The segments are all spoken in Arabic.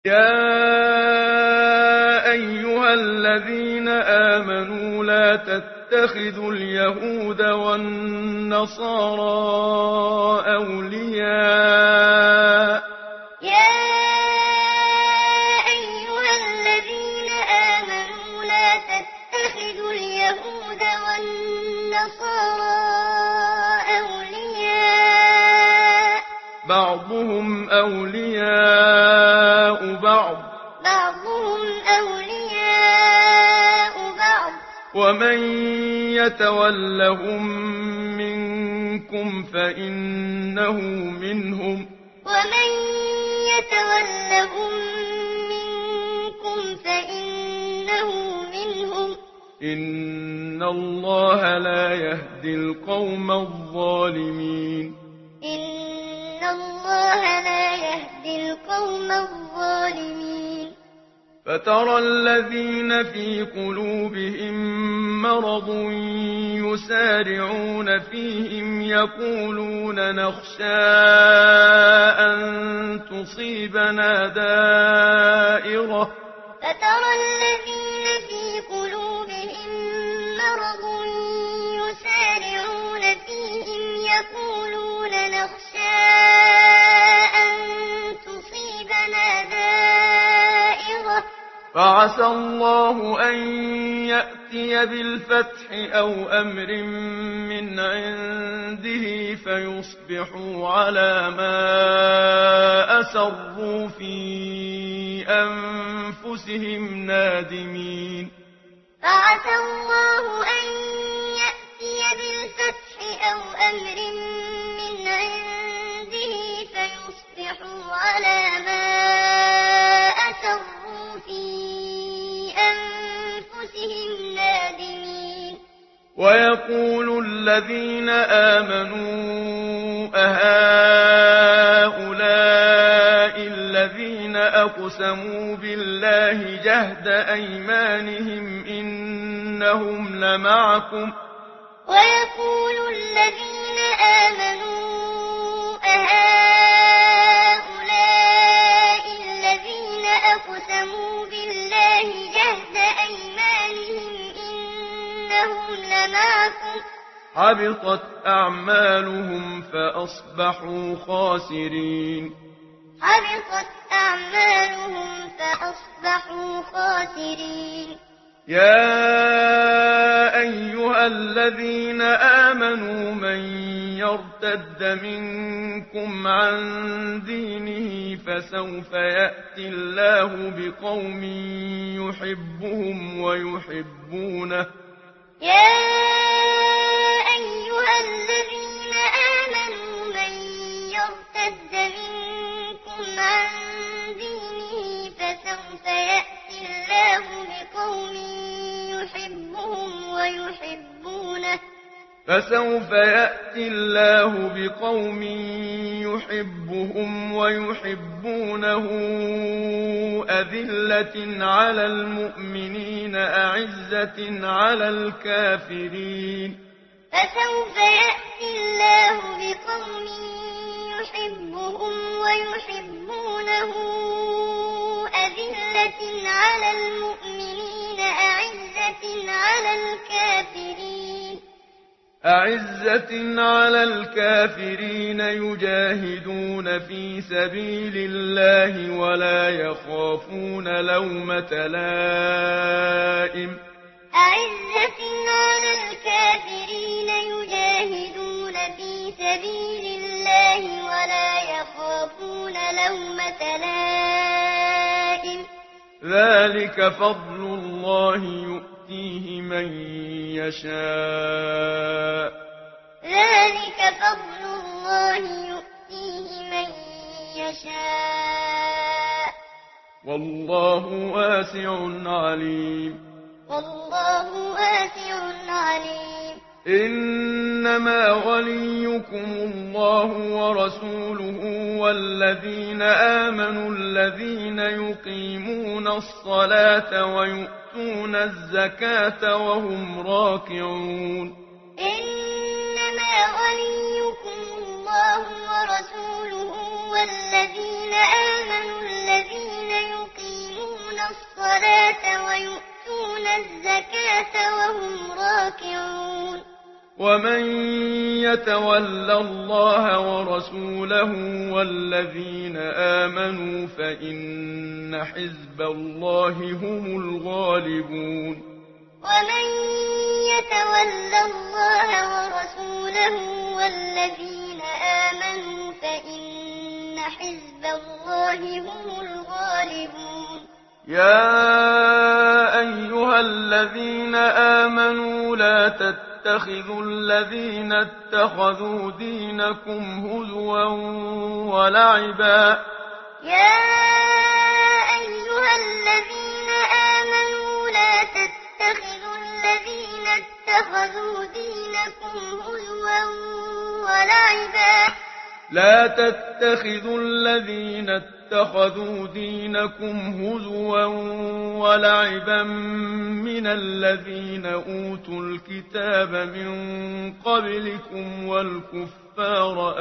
يا أيها الذين آمنوا لا تتخذوا اليهود والنصارى أولياء يا أيها الذين آمنوا لا تتخذوا اليهود والنصارى أولياء بعضهم أولياء بعض ومن يتولهم منكم فإنه منهم إن الله لا يهدي القوم الظالمين فترى الذين في قلوبهم مرض يسارعون فيهم يقولون نخشى أن تصيبنا دائرة فعسى الله أن يأتي بالفتح أو أمر من عنده فيصبحوا على ما أسروا في أنفسهم نادمين فعسى الله أن يأتي بالفتح أو أمر من عنده فيصبحوا على ما أسروا في أنفسهم نادمين ويقول الذين آمنوا أهؤلاء الذين أقسموا بالله جهد أيمانهم إنهم لمعكم ويقول الذين آمنوا أهؤلاء الذين أقسموا بالله جهد أيمانهم إنهم لمعكم حبطت أعمالهم فأصبحوا خاسرين يا أيها الذين آمنوا من يرتد منكم عن دينه فسوف يأتي الله بقوم يحبهم ويحبونه يا أيها الذين آمنوا من يرتد منكم عن دينه فسوف يأتي الله بقوم يحبهم ويحبونه أذلة على المؤمنين أعزة على الكافرين يجاهدون في سبيل الله ولا يخافون لومة لائم ذلك فضل الله يؤتيه من يشاء والله واسع عليم إنما وليكم الله ورسوله والذين آمنوا الذين يقيمون الصلاة ويؤتون الزكاة وهم راكعون إنما وليكم الله ورسوله والذين آمنوا الذين يقيمون ويؤتون الزكاة وهم راكعون ومن يتول الله ورسوله والذين آمنوا فإن حزب الله هم الغالبون ومن يتول الله ورسوله والذين آمنوا فإن حزب الله هم الغالبون يا أيها الذين آمنوا لا تتخذوا الذين اتخذوا دينكم هزوا ولعبا يا أيها الذين آمنوا لا تتخذوا الذين اتخذوا دينكم هزوا ولعبا لا تتخذوا الذين اتخذوا دينكم هزوا ولعبا من الذين أوتوا الكتاب من قبلكم والكفار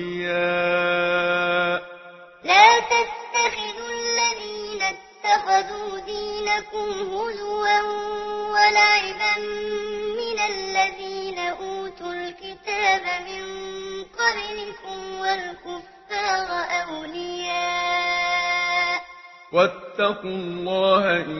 أولياء لا تتخذوا الذين اتخذوا دينكم هزوا ولعبا من الذين أوتوا الكتاب من قبلكم والكفار أولياء واتقوا الله إن